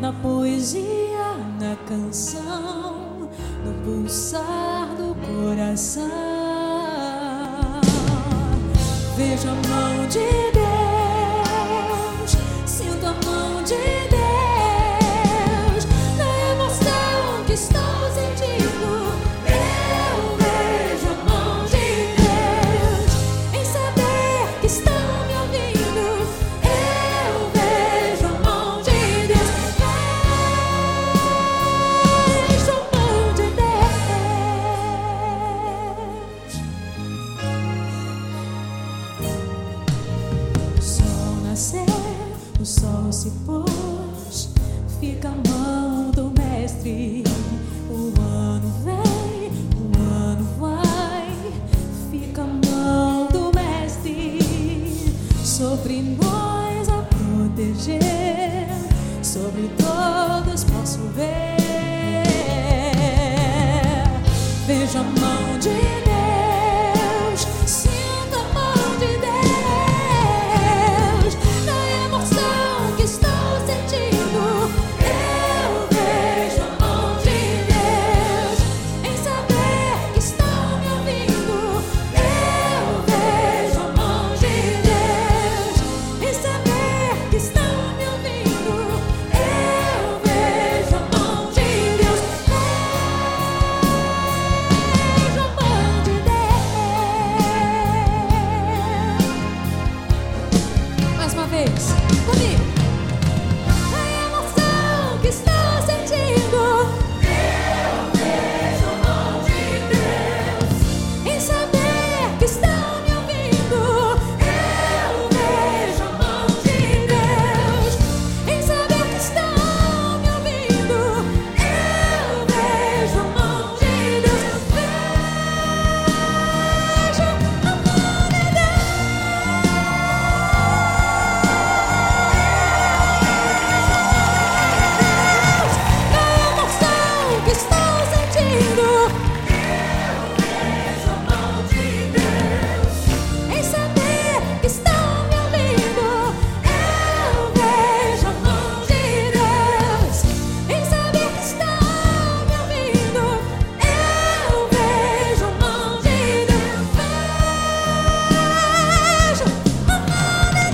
na poesia, na canção, no pulsar do coração. Vejo a mão de Deus, sinto a mão de Deus, na emoção que estou sentindo. Eu vejo a mão de Deus, em saber que estão me ouvindo. Eu vejo a mão de Deus, vejo a mão de Deus. O sol nasceu, o sol se pôs, fica a mão do mestre. O ano vem, o ano vai, fica a mão do mestre sobre nós a proteger, sobre todos posso ver. Vejo a mão de Deus, sinto a mão de Deus, na emoção que estou sentindo. Eu vejo a mão de Deus, em saber que estão me ouvindo. Eu vejo a mão de Deus, em saber que estão me ouvindo. Eu vejo a mão de Deus, vejo a mão de Deus. Mais uma vez, comigo. A emoção que estou sentindo. Eu vejo a mão de Deus, em saber que estão me ouvindo. Eu vejo a mão de Deus, em saber que estão me ouvindo. Eu vejo a mão de Deus, vejo a mão de Deus, na emoção que estou sentindo. Eu vejo a mão de Deus, em saber que estão me ouvindo. Eu vejo a mão de Deus, em saber que estão me ouvindo. Eu vejo a mão de Deus, vejo a mão de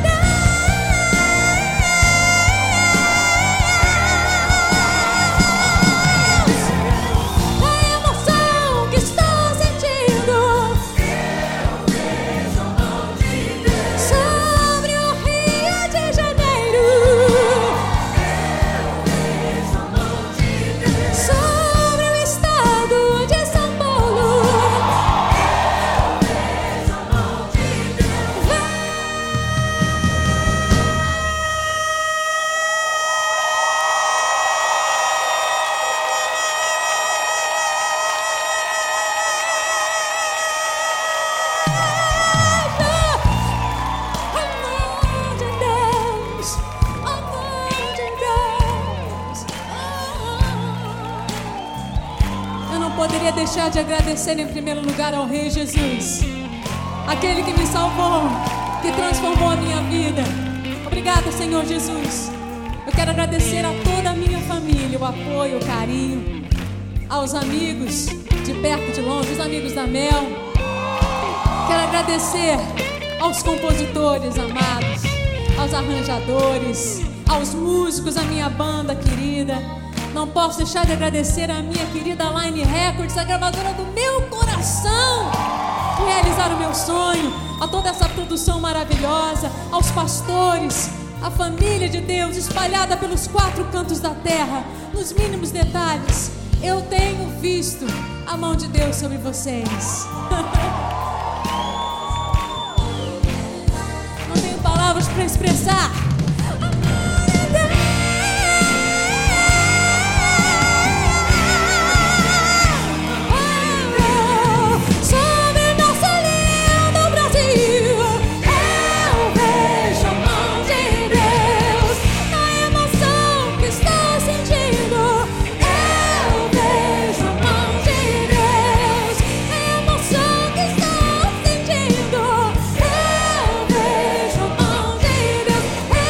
Deus, a emoção que estou sentindo. Eu vejo a mão de Deus sobre o Rio de Janeiro. Eu vejo a mão de Deus sobre o estado de São Paulo. Eu vejo a mão de Deus, a mão de Deus. Eu não poderia deixar de agradecer em primeiro lugar ao Rei Jesus, aquele que me salvou, que transformou a minha vida. Obrigada, Senhor Jesus. Eu quero agradecer a toda a minha família, o apoio, o carinho, aos amigos de perto e de longe, os amigos da Mel. Quero agradecer aos compositores amados, aos arranjadores, aos músicos, a minha banda querida. Não posso deixar de agradecer a minha querida Line Records, a gravadora do meu coração, por realizar o meu sonho, a toda essa produção maravilhosa, aos pastores, a família de Deus espalhada pelos 4 cantos da terra, nos mínimos detalhes. Eu tenho visto a mão de Deus sobre vocês. Não tenho palavras para expressar. Sobre nosso lindo Brasil, eu vejo a mão de Deus, na emoção que estou sentindo. Eu vejo a mão de Deus, na emoção que estou sentindo. Eu vejo a mão de Deus.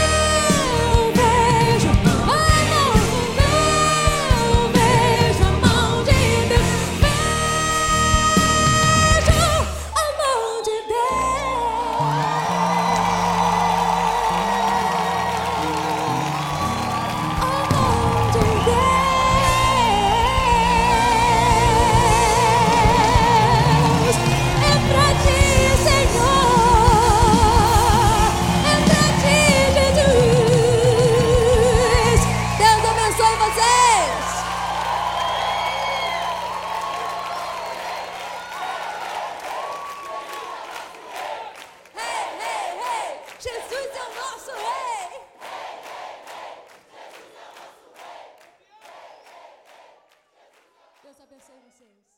o nosso rei. Deus abençoe vocês.